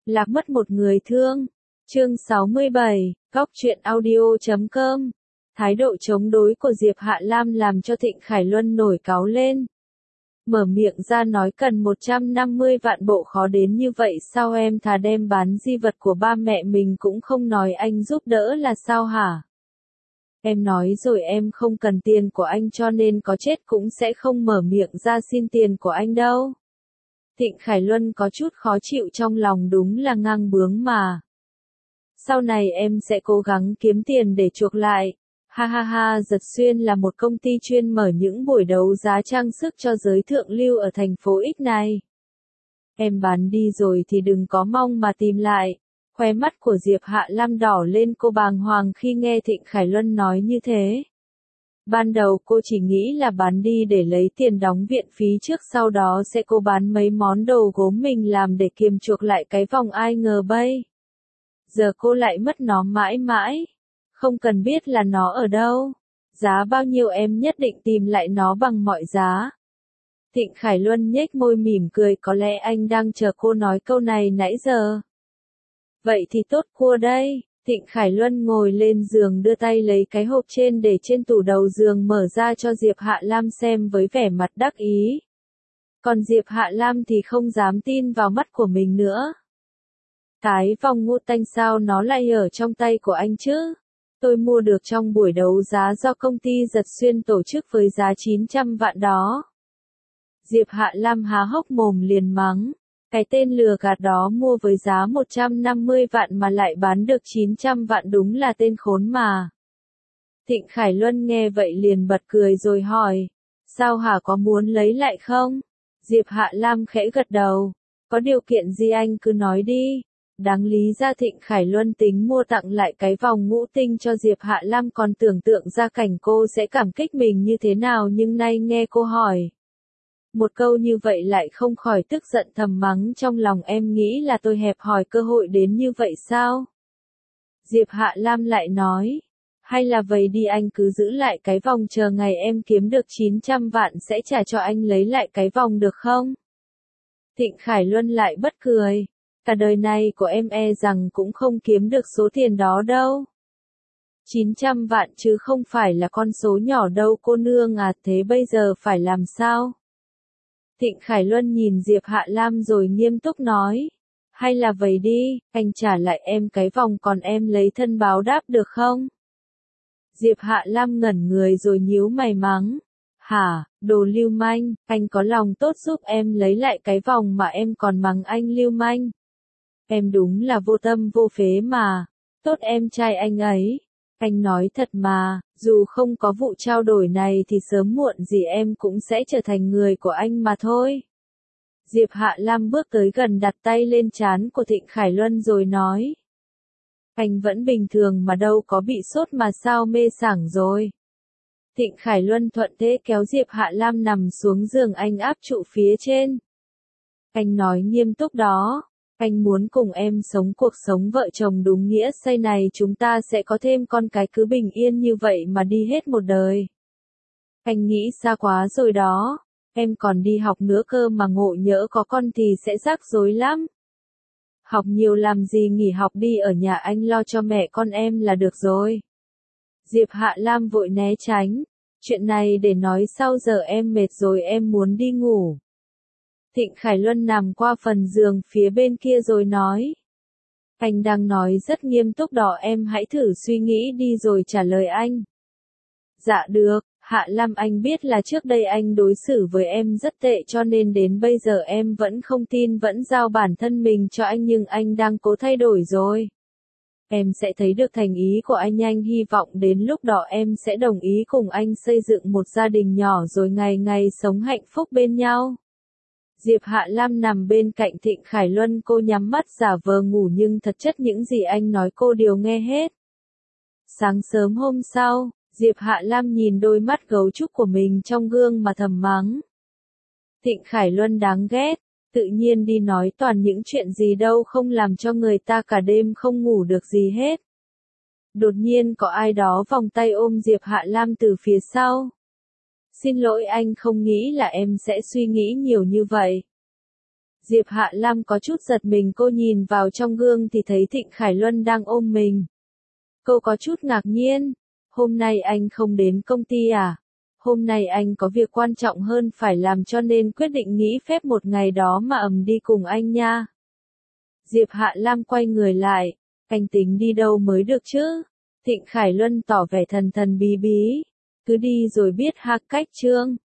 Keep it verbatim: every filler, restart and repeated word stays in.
Lạc mất một người thương. Chương sáu mươi bảy, Góc truyện audio chấm com. Thái độ chống đối của Diệp Hạ Lam làm cho Thịnh Khải Luân nổi cáu lên. Mở miệng ra nói cần một trăm năm mươi vạn bộ khó đến như vậy sao, em thà đem bán di vật của ba mẹ mình cũng không nói anh giúp đỡ là sao hả? Em nói rồi em không cần tiền của anh cho nên có chết cũng sẽ không mở miệng ra xin tiền của anh đâu. Thịnh Khải Luân có chút khó chịu trong lòng, đúng là ngang bướng mà. Sau này em sẽ cố gắng kiếm tiền để chuộc lại. Ha ha ha, Giật Xuyên là một công ty chuyên mở những buổi đấu giá trang sức cho giới thượng lưu ở thành phố X này. Em bán đi rồi thì đừng có mong mà tìm lại. Khóe mắt của Diệp Hạ Lam đỏ lên, cô bàng hoàng khi nghe Thịnh Khải Luân nói như thế. Ban đầu cô chỉ nghĩ là bán đi để lấy tiền đóng viện phí trước, sau đó sẽ cô bán mấy món đồ gốm mình làm để kiềm chuộc lại cái vòng, ai ngờ bây giờ cô lại mất nó mãi mãi. Không cần biết là nó ở đâu, giá bao nhiêu em nhất định tìm lại nó bằng mọi giá. Thịnh Khải Luân nhếch môi mỉm cười, có lẽ anh đang chờ cô nói câu này nãy giờ. Vậy thì tốt cua đây. Thịnh Khải Luân ngồi lên giường đưa tay lấy cái hộp trên để trên tủ đầu giường mở ra cho Diệp Hạ Lam xem với vẻ mặt đắc ý. Còn Diệp Hạ Lam thì không dám tin vào mắt của mình nữa. Cái vòng ngũ tanh sao nó lại ở trong tay của anh chứ? Tôi mua được trong buổi đấu giá do công ty Giật Xuyên tổ chức với giá chín trăm vạn đó. Diệp Hạ Lam há hốc mồm liền mắng. Cái tên lừa gạt đó mua với giá một trăm năm mươi vạn mà lại bán được chín trăm vạn, đúng là tên khốn mà. Thịnh Khải Luân nghe vậy liền bật cười rồi hỏi. Sao hả, có muốn lấy lại không? Diệp Hạ Lam khẽ gật đầu. Có điều kiện gì anh cứ nói đi. Đáng lý ra Thịnh Khải Luân tính mua tặng lại cái vòng ngũ tinh cho Diệp Hạ Lam, còn tưởng tượng ra cảnh cô sẽ cảm kích mình như thế nào, nhưng nay nghe cô hỏi một câu như vậy lại không khỏi tức giận thầm mắng trong lòng, em nghĩ là tôi hẹp hòi cơ hội đến như vậy sao? Diệp Hạ Lam lại nói, hay là vậy đi, anh cứ giữ lại cái vòng, chờ ngày em kiếm được chín trăm vạn sẽ trả cho anh lấy lại cái vòng được không? Thịnh Khải Luân lại bất cười, cả đời này của em e rằng cũng không kiếm được số tiền đó đâu. chín trăm vạn chứ không phải là con số nhỏ đâu cô nương à, thế bây giờ phải làm sao? Thịnh Khải Luân nhìn Diệp Hạ Lam rồi nghiêm túc nói. Hay là vậy đi, anh trả lại em cái vòng còn em lấy thân báo đáp được không? Diệp Hạ Lam ngẩn người rồi nhíu mày mắng. Hả, đồ lưu manh, anh có lòng tốt giúp em lấy lại cái vòng mà em còn mắng anh lưu manh. Em đúng là vô tâm vô phế mà. Tốt em trai anh ấy. Anh nói thật mà, dù không có vụ trao đổi này thì sớm muộn gì em cũng sẽ trở thành người của anh mà thôi. Diệp Hạ Lam bước tới gần, đặt tay lên trán của Thịnh Khải Luân rồi nói. Anh vẫn bình thường mà, đâu có bị sốt mà sao mê sảng rồi. Thịnh Khải Luân thuận thế kéo Diệp Hạ Lam nằm xuống giường anh áp trụ phía trên. Anh nói nghiêm túc đó. Anh muốn cùng em sống cuộc sống vợ chồng đúng nghĩa say này, chúng ta sẽ có thêm con cái, cứ bình yên như vậy mà đi hết một đời. Anh nghĩ xa quá rồi đó, em còn đi học nữa cơ mà, ngộ nhỡ có con thì sẽ rắc rối lắm. Học nhiều làm gì, nghỉ học đi, ở nhà anh lo cho mẹ con em là được rồi. Diệp Hạ Lam vội né tránh, chuyện này để nói sau, giờ em mệt rồi, em muốn đi ngủ. Thịnh Khải Luân nằm qua phần giường phía bên kia rồi nói. Anh đang nói rất nghiêm túc đó, em hãy thử suy nghĩ đi rồi trả lời anh. Dạ được, Hạ Lam, anh biết là trước đây anh đối xử với em rất tệ cho nên đến bây giờ em vẫn không tin, vẫn giao bản thân mình cho anh, nhưng anh đang cố thay đổi rồi. Em sẽ thấy được thành ý của anh, anh hy vọng đến lúc đó em sẽ đồng ý cùng anh xây dựng một gia đình nhỏ rồi ngày ngày sống hạnh phúc bên nhau. Diệp Hạ Lam nằm bên cạnh Thịnh Khải Luân, cô nhắm mắt giả vờ ngủ nhưng thật chất những gì anh nói cô đều nghe hết. Sáng sớm hôm sau, Diệp Hạ Lam nhìn đôi mắt gấu trúc của mình trong gương mà thầm mắng. Thịnh Khải Luân đáng ghét, tự nhiên đi nói toàn những chuyện gì đâu không, làm cho người ta cả đêm không ngủ được gì hết. Đột nhiên có ai đó vòng tay ôm Diệp Hạ Lam từ phía sau. Xin lỗi, anh không nghĩ là em sẽ suy nghĩ nhiều như vậy. Diệp Hạ Lam có chút giật mình, cô nhìn vào trong gương thì thấy Thịnh Khải Luân đang ôm mình. Cô có chút ngạc nhiên. Hôm nay anh không đến công ty à? Hôm nay anh có việc quan trọng hơn phải làm cho nên quyết định nghỉ phép một ngày đó mà ầm đi cùng anh nha. Diệp Hạ Lam quay người lại. Anh tính đi đâu mới được chứ? Thịnh Khải Luân tỏ vẻ thần thần bí bí. Cứ đi rồi biết ha, cách Trương.